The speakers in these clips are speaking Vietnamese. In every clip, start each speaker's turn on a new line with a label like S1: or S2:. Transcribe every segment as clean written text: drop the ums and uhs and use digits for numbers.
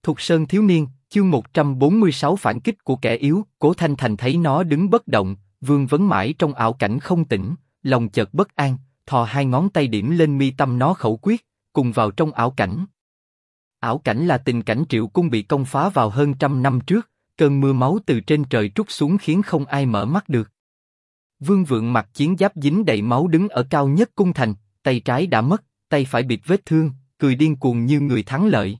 S1: Thục Sơn thiếu niên, chương 146 phản kích của kẻ yếu. Cố Thanh Thành thấy nó đứng bất động, vương vấn mãi trong ảo cảnh không tỉnh, lòng chợt bất an, thò hai ngón tay điểm lên mi tâm nó khẩu quyết, cùng vào trong ảo cảnh. Ảo cảnh là tình cảnh Triệu Cung bị công phá vào hơn 100 năm trước, cơn mưa máu từ trên trời trút xuống khiến không ai mở mắt được. Vương Vượng mặc chiến giáp dính đầy máu đứng ở cao nhất cung thành, tay trái đã mất, tay phải bịt vết thương, cười điên cuồng như người thắng lợi.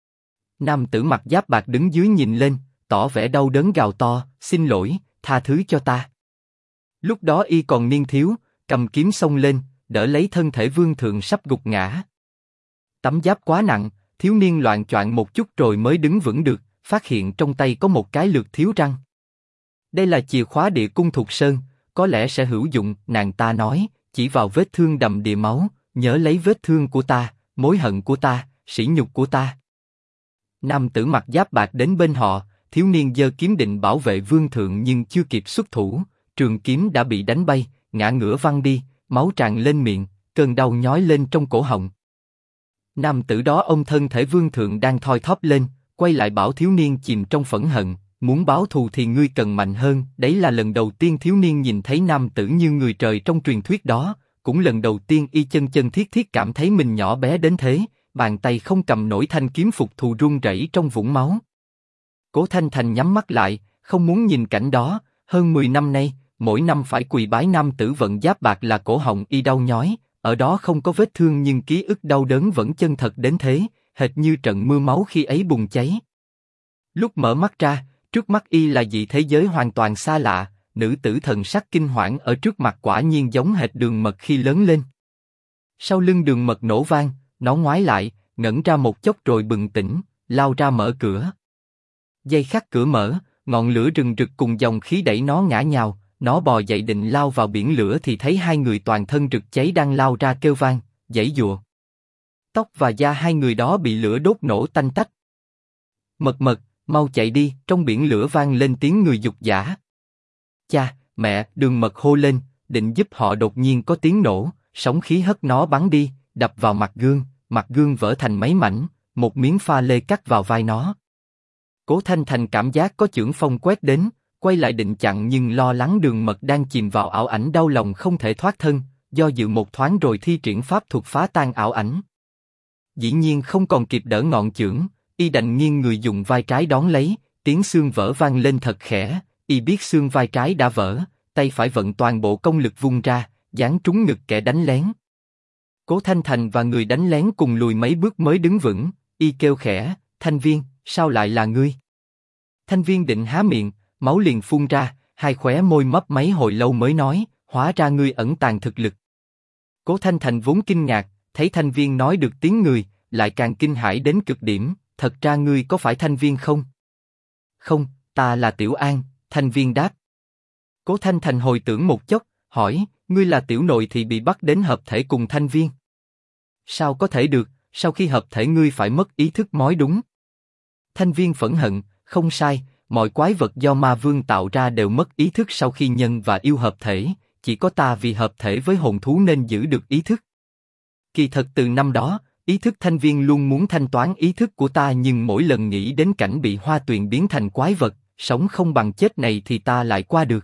S1: Nam tử mặc giáp bạc đứng dưới nhìn lên, tỏ vẻ đau đớn gào to, xin lỗi, tha thứ cho ta. Lúc đó y còn niên thiếu, cầm kiếm xông lên, đỡ lấy thân thể vương thượng sắp gục ngã. Tấm giáp quá nặng, thiếu niên loạng choạng một chút rồi mới đứng vững được, phát hiện trong tay có một cái lược thiếu răng. Đây là chìa khóa địa cung Thục Sơn, có lẽ sẽ hữu dụng, nàng ta nói, chỉ vào vết thương đầm đìa máu, nhớ lấy vết thương của ta, mối hận của ta, sỉ nhục của ta. Nam tử mặc giáp bạc đến bên họ, thiếu niên giơ kiếm định bảo vệ vương thượng nhưng chưa kịp xuất thủ, trường kiếm đã bị đánh bay, ngã ngửa văng đi, máu tràn lên miệng, cơn đau nhói lên trong cổ họng. Nam tử đó ôm thân thể vương thượng đang thoi thóp lên, quay lại bảo thiếu niên chìm trong phẫn hận, muốn báo thù thì ngươi cần mạnh hơn. Đấy là lần đầu tiên thiếu niên nhìn thấy nam tử như người trời trong truyền thuyết đó, cũng lần đầu tiên y chân chân thiết thiết cảm thấy mình nhỏ bé đến thế, bàn tay không cầm nổi thanh kiếm phục thù run rẩy trong vũng máu. Cố Thanh Thành nhắm mắt lại, không muốn nhìn cảnh đó. Hơn 10 năm nay, mỗi năm phải quỳ bái nam tử vận giáp bạc là cổ họng y đau nhói, ở đó không có vết thương nhưng ký ức đau đớn vẫn chân thật đến thế, hệt như trận mưa máu khi ấy bùng cháy. Lúc mở mắt ra, trước mắt y là dị thế giới hoàn toàn xa lạ, nữ tử thần sắc kinh hoảng ở trước mặt quả nhiên giống hệt Đường Mật khi lớn lên. Sau lưng Đường Mật nổ vang, nó ngoái lại, ngẩn ra một chốc rồi bừng tỉnh, lao ra mở cửa. Giây khắc cửa mở, ngọn lửa rừng rực cùng dòng khí đẩy nó ngã nhào, nó bò dậy định lao vào biển lửa thì thấy hai người toàn thân rực cháy đang lao ra kêu vang, giãy giụa. Tóc và da hai người đó bị lửa đốt nổ tanh tách. Mật Mật, mau chạy đi! Trong biển lửa vang lên tiếng người giục giã. Cha, mẹ! Đường Mật hô lên, định giúp họ, đột nhiên có tiếng nổ, sóng khí hất nó bắn đi, đập vào mặt gương vỡ thành mấy mảnh, một miếng pha lê cắt vào vai nó. Cố Thanh Thành cảm giác có chưởng phong quét đến, quay lại định chặn nhưng lo lắng Đường Mật đang chìm vào ảo ảnh đau lòng không thể thoát thân, do dự một thoáng rồi thi triển pháp thuật phá tan ảo ảnh. Dĩ nhiên không còn kịp đỡ ngọn chưởng, y đành nghiêng người dùng vai trái đón lấy, tiếng xương vỡ vang lên thật khẽ, y biết xương vai trái đã vỡ, tay phải vận toàn bộ công lực vung ra, giáng trúng ngực kẻ đánh lén. Cố Thanh Thành và người đánh lén cùng lùi mấy bước mới đứng vững, y kêu khẽ, Thanh Viên, sao lại là ngươi? Thanh Viên định há miệng, máu liền phun ra, hai khóe môi mấp máy hồi lâu mới nói, hóa ra ngươi ẩn tàng thực lực. Cố Thanh Thành vốn kinh ngạc, thấy Thanh Viên nói được tiếng người, lại càng kinh hãi đến cực điểm, thật ra ngươi có phải Thanh Viên không? Không, ta là Tiểu An, Thanh Viên đáp. Cố Thanh Thành hồi tưởng một chốc, hỏi, ngươi là tiểu nội thì bị bắt đến hợp thể cùng Thanh Viên. Sao có thể được, sau khi hợp thể ngươi phải mất ý thức mới đúng. Thanh Viên phẫn hận, không sai, mọi quái vật do ma vương tạo ra đều mất ý thức sau khi nhân và yêu hợp thể, chỉ có ta vì hợp thể với hồn thú nên giữ được ý thức. Kỳ thật từ năm đó, ý thức Thanh Viên luôn muốn thanh toán ý thức của ta nhưng mỗi lần nghĩ đến cảnh bị Hoa Tuyền biến thành quái vật, sống không bằng chết này thì ta lại qua được.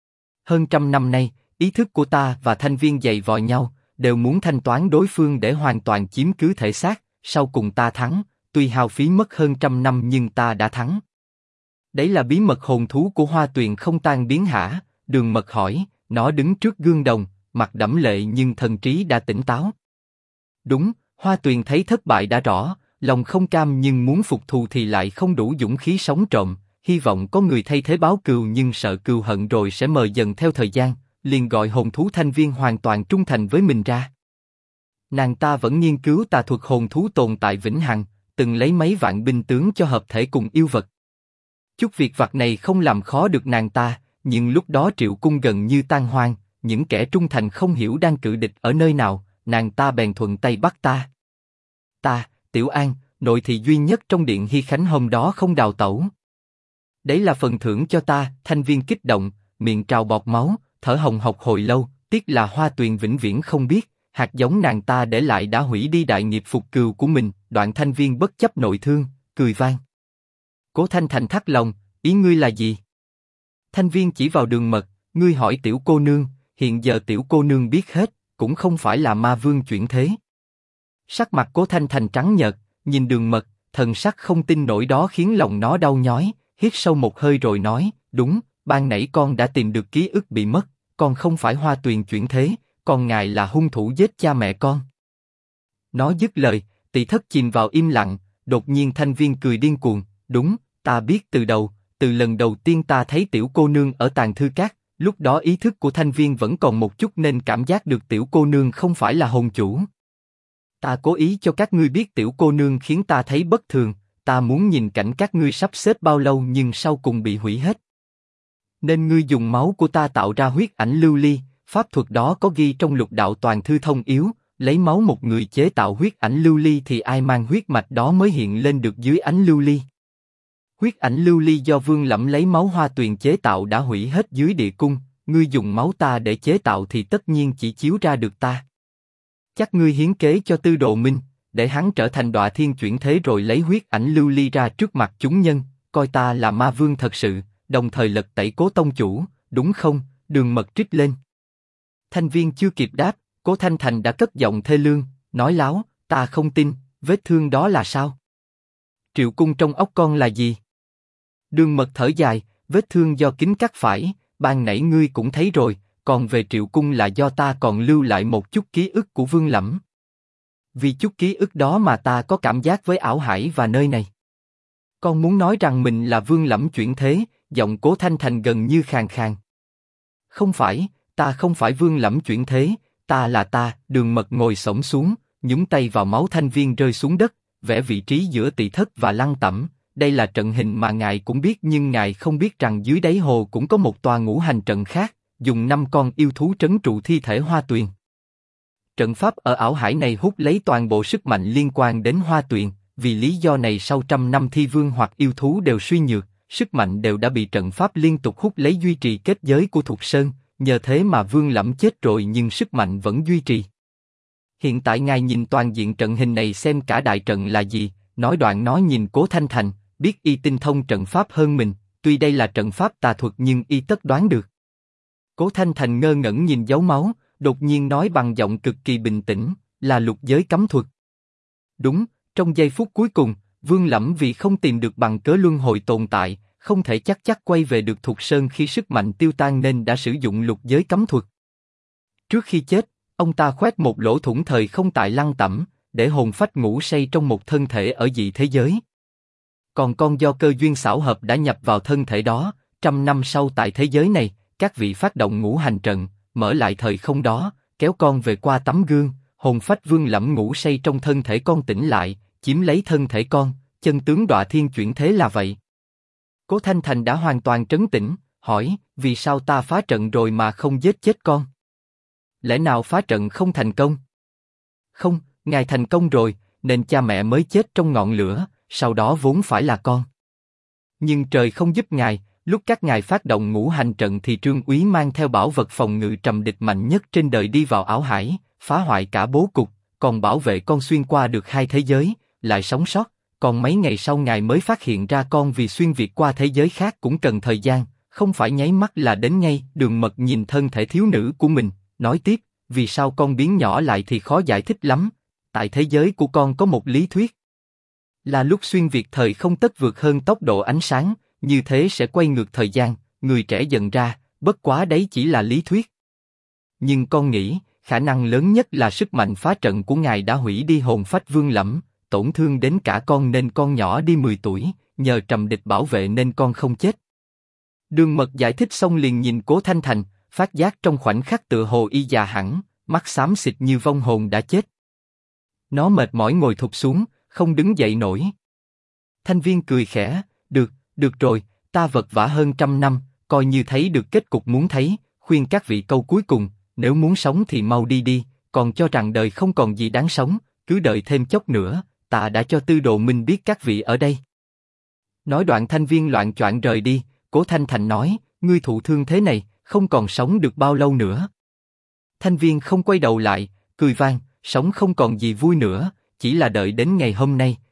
S1: Hơn 100 năm nay, ý thức của ta và Thanh Viên giày vò nhau, đều muốn thanh toán đối phương để hoàn toàn chiếm cứ thể xác, sau cùng ta thắng, tuy hao phí mất hơn 100 năm nhưng ta đã thắng. Đấy là bí mật hồn thú của Hoa Tuyền không tan biến hả? Đường Mật hỏi, nó đứng trước gương đồng, mặt đẫm lệ nhưng thần trí đã tỉnh táo. Đúng, Hoa Tuyền thấy thất bại đã rõ, lòng không cam nhưng muốn phục thù thì lại không đủ dũng khí sống trộm, hy vọng có người thay thế báo cừu nhưng sợ cừu hận rồi sẽ mờ dần theo thời gian, liền gọi hồn thú Thanh Viên hoàn toàn trung thành với mình ra. Nàng ta vẫn nghiên cứu tà thuật hồn thú tồn tại vĩnh hằng, từng lấy mấy vạn binh tướng cho hợp thể cùng yêu vật. Chút việc vặt này không làm khó được nàng ta, nhưng lúc đó Triệu Cung gần như tan hoang, những kẻ trung thành không hiểu đang cự địch ở nơi nào, nàng ta bèn thuận tay bắt ta. Ta, Tiểu An, nội thị duy nhất trong điện Hy Khánh hôm đó không đào tẩu. Đấy là phần thưởng cho ta. Thanh Viên kích động, miệng trào bọt máu, thở hồng hộc hồi lâu, tiếc là Hoa Tuyền vĩnh viễn không biết, hạt giống nàng ta để lại đã hủy đi đại nghiệp phục cừu của mình. Đoạn Thanh Viên bất chấp nội thương, cười vang. Cố Thanh Thành thắt lòng, ý ngươi là gì? Thanh Viên chỉ vào Đường Mật, ngươi hỏi tiểu cô nương, hiện giờ tiểu cô nương biết hết, cũng không phải là ma vương chuyển thế. Sắc mặt Cố Thanh Thành trắng nhợt, nhìn Đường Mật, thần sắc không tin nổi đó khiến lòng nó đau nhói, hít sâu một hơi rồi nói, đúng, ban nãy con đã tìm được ký ức bị mất, con không phải Hoa Tuyền chuyển thế, còn ngài là hung thủ giết cha mẹ con. Nó dứt lời, Tỳ thất chìm vào im lặng, đột nhiên Thanh Viên cười điên cuồng, đúng, ta biết từ đầu, từ lần đầu tiên ta thấy tiểu cô nương ở tàng thư các, lúc đó ý thức của Thanh Viên vẫn còn một chút nên cảm giác được tiểu cô nương không phải là hồn chủ. Ta cố ý cho các ngươi biết tiểu cô nương khiến ta thấy bất thường, ta muốn nhìn cảnh các ngươi sắp xếp bao lâu nhưng sau cùng bị hủy hết. Nên ngươi dùng máu của ta tạo ra huyết ảnh lưu ly, pháp thuật đó có ghi trong lục đạo toàn thư thông yếu, lấy máu một người chế tạo huyết ảnh lưu ly thì ai mang huyết mạch đó mới hiện lên được dưới ánh lưu ly. Huyết ảnh lưu ly do Vương Lẫm lấy máu Hoa Tuyền chế tạo đã hủy hết dưới địa cung, ngươi dùng máu ta để chế tạo thì tất nhiên chỉ chiếu ra được ta. Chắc ngươi hiến kế cho Tư Đồ Minh, để hắn trở thành Đọa Thiên chuyển thế rồi lấy huyết ảnh lưu ly ra trước mặt chúng nhân, coi ta là ma vương thật sự, đồng thời lật tẩy Cố tông chủ, đúng không? Đường Mật trích lên. Thanh Viên chưa kịp đáp, Cố Thanh Thành đã cất giọng thê lương, nói láo, ta không tin, vết thương đó là sao? Triệu cung trong óc con là gì? Đường Mật thở dài, vết thương do kính cắt phải, ban nãy ngươi cũng thấy rồi, còn về Triệu cung là do ta còn lưu lại một chút ký ức của Vương Lẫm. Vì chút ký ức đó mà ta có cảm giác với ảo hải và nơi này. Con muốn nói rằng mình là Vương Lẫm chuyển thế, giọng Cố Thanh Thành gần như khàn khàn. Không phải, ta không phải Vương Lẫm chuyển thế, ta là ta. Đường Mật ngồi xổm xuống, nhúng tay vào máu Thanh Viên rơi xuống đất, vẽ vị trí giữa Tỳ thất và Lăng Tẩm. Đây là trận hình mà ngài cũng biết nhưng ngài không biết rằng dưới đáy hồ cũng có một tòa ngũ hành trận khác, dùng 5 con yêu thú trấn trụ thi thể Hoa Tuyền. Trận pháp ở ảo hải này hút lấy toàn bộ sức mạnh liên quan đến Hoa Tuyền, vì lý do này sau trăm năm thi vương hoặc yêu thú đều suy nhược, sức mạnh đều đã bị trận pháp liên tục hút lấy duy trì kết giới của Thục Sơn, nhờ thế mà Vương Lẫm chết rồi nhưng sức mạnh vẫn duy trì. Hiện tại ngài nhìn toàn diện trận hình này xem cả đại trận là gì, nói đoạn nói nhìn Cố Thanh Thành, biết y tinh thông trận pháp hơn mình, tuy đây là trận pháp tà thuật nhưng y tất đoán được. Cố Thanh Thành ngơ ngẩn nhìn dấu máu, đột nhiên nói bằng giọng cực kỳ bình tĩnh, là lục giới cấm thuật. Đúng, trong giây phút cuối cùng, Vương Lẫm vì không tìm được bằng cớ luân hồi tồn tại, không thể chắc quay về được Thục Sơn khi sức mạnh tiêu tan nên đã sử dụng lục giới cấm thuật. Trước khi chết, ông ta khoét một lỗ thủng thời không tại Lăng Tẩm, để hồn phách ngủ say trong một thân thể ở dị thế giới. Còn con do cơ duyên xảo hợp đã nhập vào thân thể đó, trăm năm sau tại thế giới này, các vị phát động ngũ hành trận, mở lại thời không đó, kéo con về qua tấm gương, hồn phách Vương Lẫm ngủ say trong thân thể con tỉnh lại, chiếm lấy thân thể con, chân tướng Đọa Thiên chuyển thế là vậy. Cố Thanh Thành đã hoàn toàn trấn tĩnh, hỏi, vì sao ta phá trận rồi mà không giết chết con? Lẽ nào phá trận không thành công? Không, ngài thành công rồi, nên cha mẹ mới chết trong ngọn lửa, sau đó vốn phải là con. Nhưng trời không giúp ngài, lúc các ngài phát động ngũ hành trận thì Trương Úy mang theo bảo vật phòng ngự trầm địch mạnh nhất trên đời đi vào ảo hải, phá hoại cả bố cục, còn bảo vệ con xuyên qua được hai thế giới, lại sống sót. Còn mấy ngày sau ngài mới phát hiện ra con vì xuyên việt qua thế giới khác cũng cần thời gian, không phải nháy mắt là đến ngay. Đường Mật nhìn thân thể thiếu nữ của mình, nói tiếp, vì sao con biến nhỏ lại thì khó giải thích lắm. Tại thế giới của con có một lý thuyết, là lúc xuyên việt thời không tất vượt hơn tốc độ ánh sáng, như thế sẽ quay ngược thời gian, người trẻ dần ra, bất quá đấy chỉ là lý thuyết. Nhưng con nghĩ, khả năng lớn nhất là sức mạnh phá trận của ngài đã hủy đi hồn phách Vương Lẫm, tổn thương đến cả con nên con nhỏ đi 10 tuổi, nhờ trầm địch bảo vệ nên con không chết. Đường Mật giải thích xong liền nhìn Cố Thanh Thành, phát giác trong khoảnh khắc tựa hồ y già hẳn, mắt xám xịt như vong hồn đã chết. Nó mệt mỏi ngồi thụp xuống, không đứng dậy nổi. Thanh Viên cười khẽ, được rồi, ta vật vã hơn trăm năm, coi như thấy được kết cục muốn thấy, khuyên các vị câu cuối cùng, nếu muốn sống thì mau đi, còn cho rằng đời không còn gì đáng sống, cứ đợi thêm chốc nữa, ta đã cho Tư Đồ Minh biết các vị ở đây. Nói đoạn Thanh Viên loạng choạng rời đi, Cố Thanh Thành nói, ngươi thụ thương thế này, không còn sống được bao lâu nữa. Thanh Viên không quay đầu lại, cười vang, sống không còn gì vui nữa, chỉ là đợi đến ngày hôm nay,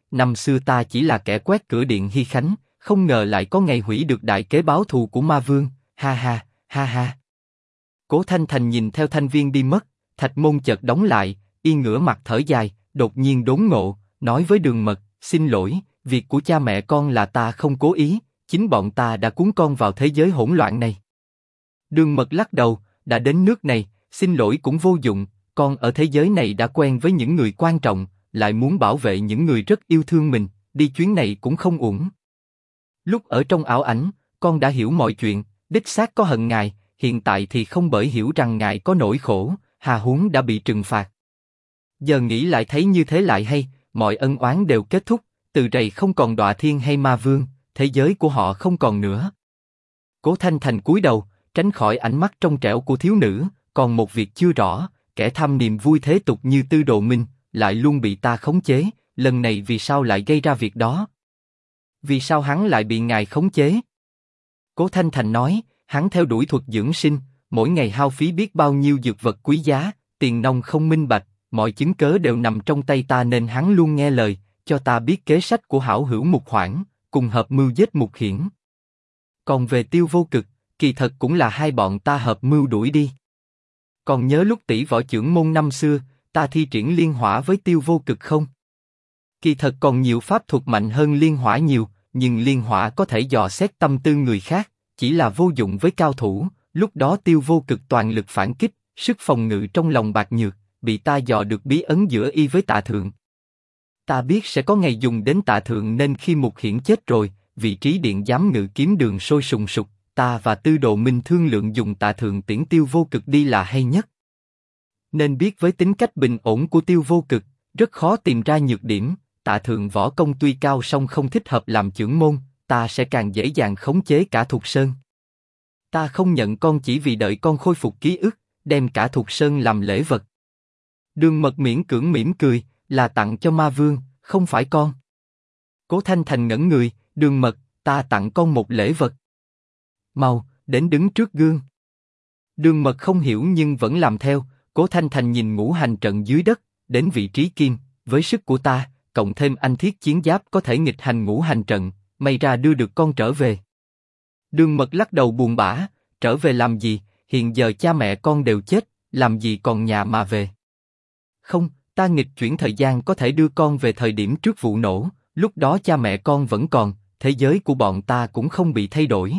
S1: năm xưa ta chỉ là kẻ quét cửa điện Hy Khánh, không ngờ lại có ngày hủy được đại kế báo thù của ma vương, ha ha, ha ha. Cố Thanh Thành nhìn theo Thanh Viên đi mất, thạch môn chợt đóng lại, y ngửa mặt thở dài, đột nhiên đốn ngộ, nói với Đường Mật, xin lỗi, việc của cha mẹ con là ta không cố ý, chính bọn ta đã cuốn con vào thế giới hỗn loạn này. Đường Mật lắc đầu, đã đến nước này, xin lỗi cũng vô dụng, con ở thế giới này đã quen với những người quan trọng, lại muốn bảo vệ những người rất yêu thương mình, đi chuyến này cũng không uổng. Lúc ở trong ảo ảnh, con đã hiểu mọi chuyện, đích xác có hận ngài, hiện tại thì không bởi hiểu rằng ngài có nỗi khổ, hà huống đã bị trừng phạt. Giờ nghĩ lại thấy như thế lại hay, mọi ân oán đều kết thúc, từ rày không còn đọa thiên hay ma vương, thế giới của họ không còn nữa. Cố Thanh Thành cúi đầu, tránh khỏi ánh mắt trong trẻo của thiếu nữ, còn một việc chưa rõ, kẻ tham niềm vui thế tục như Tư Đồ Minh, lại luôn bị ta khống chế, lần này vì sao lại gây ra việc đó? Vì sao hắn lại bị ngài khống chế? Cố Thanh Thành nói, hắn theo đuổi thuật dưỡng sinh, mỗi ngày hao phí biết bao nhiêu dược vật quý giá, tiền nong không minh bạch, mọi chứng cớ đều nằm trong tay ta nên hắn luôn nghe lời, cho ta biết kế sách của hảo hữu Mục Hoảng, cùng hợp mưu giết Mục Hiển. Còn về Tiêu Vô Cực, kỳ thật cũng là hai bọn ta hợp mưu đuổi đi. Còn nhớ lúc tỷ võ chưởng môn năm xưa, ta thi triển liên hỏa với Tiêu Vô Cực không? Kỳ thật còn nhiều pháp thuật mạnh hơn liên hỏa nhiều, nhưng liên hỏa có thể dò xét tâm tư người khác, chỉ là vô dụng với cao thủ. Lúc đó Tiêu Vô Cực toàn lực phản kích, sức phòng ngự trong lòng bạc nhược, bị ta dò được bí ấn giữa y với Tạ Thượng. Ta biết sẽ có ngày dùng đến Tạ Thượng nên khi Mục Hiển chết rồi, vị trí điện giám ngự kiếm đường sôi sùng sục, ta và Tư Đồ Minh thương lượng dùng Tạ Thượng tiễn Tiêu Vô Cực đi là hay nhất. Nên biết với tính cách bình ổn của Tiêu Vô Cực, rất khó tìm ra nhược điểm. Tạ Thượng võ công tuy cao song không thích hợp làm chưởng môn, ta sẽ càng dễ dàng khống chế cả Thục Sơn. Ta không nhận con chỉ vì đợi con khôi phục ký ức, đem cả Thục Sơn làm lễ vật. Đường Mật miễn cưỡng mỉm cười, là tặng cho ma vương, không phải con. Cố Thanh Thành ngẩn người, Đường Mật, ta tặng con một lễ vật. Mau, đến đứng trước gương. Đường Mật không hiểu nhưng vẫn làm theo. Cố Thanh Thành nhìn ngũ hành trận dưới đất, đến vị trí kim, với sức của ta, cộng thêm anh thiết chiến giáp có thể nghịch hành ngũ hành trận, may ra đưa được con trở về. Đường Mật lắc đầu buồn bã, trở về làm gì? Hiện giờ cha mẹ con đều chết, làm gì còn nhà mà về? Không, ta nghịch chuyển thời gian có thể đưa con về thời điểm trước vụ nổ, lúc đó cha mẹ con vẫn còn, thế giới của bọn ta cũng không bị thay đổi.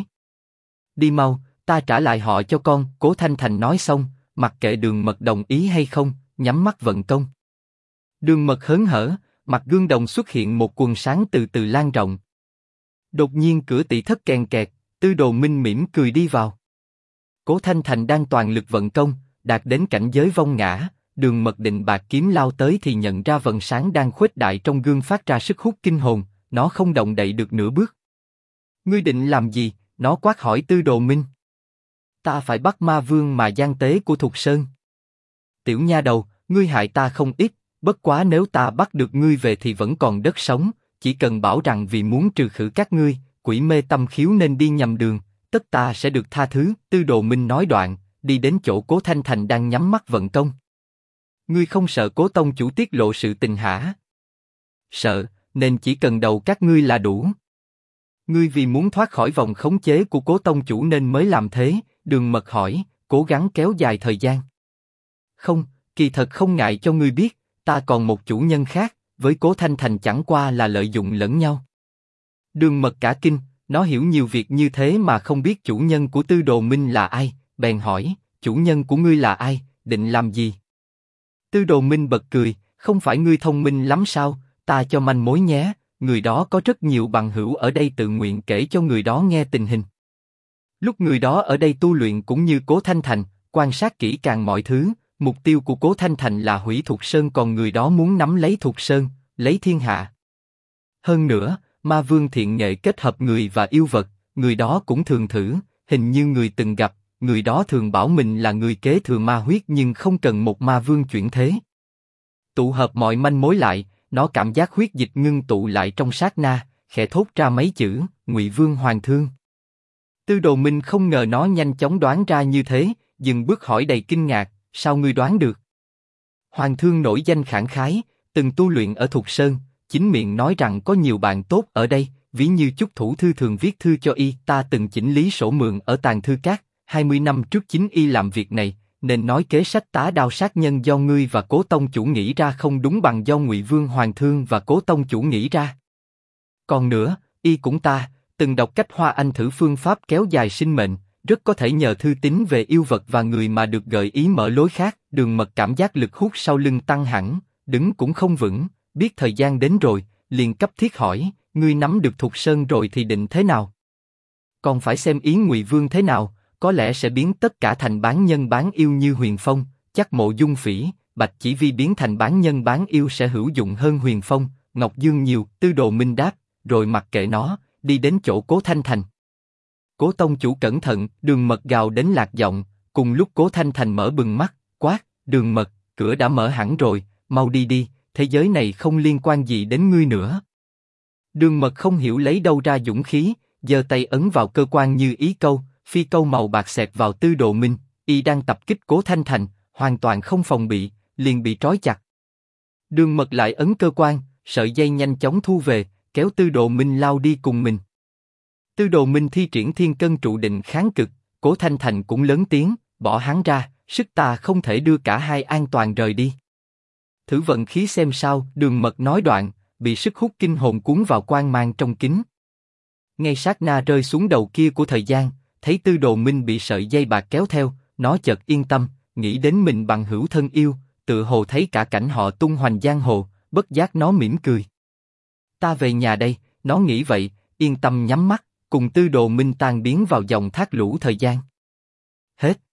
S1: Đi mau, ta trả lại họ cho con. Cố Thanh Thành nói xong, mặc kệ Đường Mật đồng ý hay không, nhắm mắt vận công. Đường Mật hớn hở, mặt gương đồng xuất hiện một quần sáng từ từ lan rộng. Đột nhiên cửa tỷ thất kèn kẹt, Tư Đồ Minh mỉm cười đi vào. Cố Thanh Thành đang toàn lực vận công, đạt đến cảnh giới vong ngã. Đường Mật định bạc kiếm lao tới thì nhận ra vầng sáng đang khuếch đại trong gương phát ra sức hút kinh hồn, nó không động đậy được nửa bước. Ngươi định làm gì? Nó quát hỏi Tư Đồ Minh. Ta phải bắt ma vương mà gian tế của Thục Sơn. Tiểu nha đầu, ngươi hại ta không ít, bất quá nếu ta bắt được ngươi về thì vẫn còn đất sống, chỉ cần bảo rằng vì muốn trừ khử các ngươi, quỷ mê tâm khiếu nên đi nhầm đường, tất ta sẽ được tha thứ. Tư Đồ Minh nói đoạn, đi đến chỗ Cố Thanh Thành đang nhắm mắt vận công. Ngươi không sợ Cố tông chủ tiết lộ sự tình hả? Sợ, nên chỉ cần đầu các ngươi là đủ. Ngươi vì muốn thoát khỏi vòng khống chế của Cố tông chủ nên mới làm thế. Đường Mật hỏi, cố gắng kéo dài thời gian. Không, kỳ thật không ngại cho ngươi biết, ta còn một chủ nhân khác, với Cố Thanh Thành chẳng qua là lợi dụng lẫn nhau. Đường Mật cả kinh, nó hiểu nhiều việc như thế mà không biết chủ nhân của Tư Đồ Minh là ai, bèn hỏi, chủ nhân của ngươi là ai, định làm gì? Tư Đồ Minh bật cười, không phải ngươi thông minh lắm sao, ta cho manh mối nhé, người đó có rất nhiều bằng hữu ở đây tự nguyện kể cho người đó nghe tình hình. Lúc người đó ở đây tu luyện cũng như Cố Thanh Thành, quan sát kỹ càng mọi thứ, mục tiêu của Cố Thanh Thành là hủy Thục Sơn còn người đó muốn nắm lấy Thục Sơn, lấy thiên hạ. Hơn nữa, ma vương thiện nghệ kết hợp người và yêu vật, người đó cũng thường thử, hình như người từng gặp, người đó thường bảo mình là người kế thừa ma huyết nhưng không cần một ma vương chuyển thế. Tụ hợp mọi manh mối lại, nó cảm giác huyết dịch ngưng tụ lại trong sát na, khẽ thốt ra mấy chữ, Ngụy Vương Hoàng Thương. Tư Đồ Minh không ngờ nó nhanh chóng đoán ra như thế, dừng bước hỏi đầy kinh ngạc, sao ngươi đoán được? Hoàng Thương nổi danh khẳng khái, từng tu luyện ở Thục Sơn, chính miệng nói rằng có nhiều bạn tốt ở đây, ví như Chúc Thủ Thư thường viết thư cho y, ta từng chỉnh lý sổ mượn ở tàng thư các, 20 năm trước chính y làm việc này, nên nói kế sách tá đao sát nhân do ngươi và Cố tông chủ nghĩ ra không đúng bằng do Ngụy Vương Hoàng Thương và Cố tông chủ nghĩ ra. Còn nữa, y cũng ta, từng đọc cách Hoa Anh thử phương pháp kéo dài sinh mệnh, rất có thể nhờ thư tín về yêu vật và người mà được gợi ý mở lối khác. Đường Mật cảm giác lực hút sau lưng tăng hẳn, đứng cũng không vững, biết thời gian đến rồi, liền cấp thiết hỏi, ngươi nắm được Thục Sơn rồi thì định thế nào? Còn phải xem ý Ngụy Vương thế nào, có lẽ sẽ biến tất cả thành bán nhân bán yêu như Huyền Phong, chắc Mộ Dung Phỉ, Bạch Chỉ Vi biến thành bán nhân bán yêu sẽ hữu dụng hơn Huyền Phong. Ngọc Dương nhiều, Tư Đồ Minh đáp, rồi mặc kệ nó, đi đến chỗ Cố Thanh Thành. Cố tông chủ cẩn thận, Đường Mật gào đến lạc giọng, cùng lúc Cố Thanh Thành mở bừng mắt, quát, Đường Mật, cửa đã mở hẳn rồi, mau đi đi, thế giới này không liên quan gì đến ngươi nữa. Đường Mật không hiểu lấy đâu ra dũng khí, giơ tay ấn vào cơ quan như ý câu, phi câu màu bạc xẹt vào Tư Đồ Minh, y đang tập kích Cố Thanh Thành, hoàn toàn không phòng bị, liền bị trói chặt. Đường Mật lại ấn cơ quan, sợi dây nhanh chóng thu về, kéo Tư Đồ Minh lao đi cùng mình. Tư Đồ Minh thi triển thiên cân trụ định kháng cực, Cố Thanh Thành cũng lớn tiếng, bỏ hắn ra, sức ta không thể đưa cả hai an toàn rời đi. Thử vận khí xem sao, Đường Mật nói đoạn, bị sức hút kinh hồn cuốn vào quang mang trong kính. Ngay sát na rơi xuống đầu kia của thời gian, thấy Tư Đồ Minh bị sợi dây bạc kéo theo, nó chợt yên tâm, nghĩ đến mình bằng hữu thân yêu, tự hồ thấy cả cảnh họ tung hoành giang hồ, bất giác nó mỉm cười. Ta về nhà đây, nó nghĩ vậy, yên tâm nhắm mắt, cùng Tư Đồ Minh tan biến vào dòng thác lũ thời gian. Hết.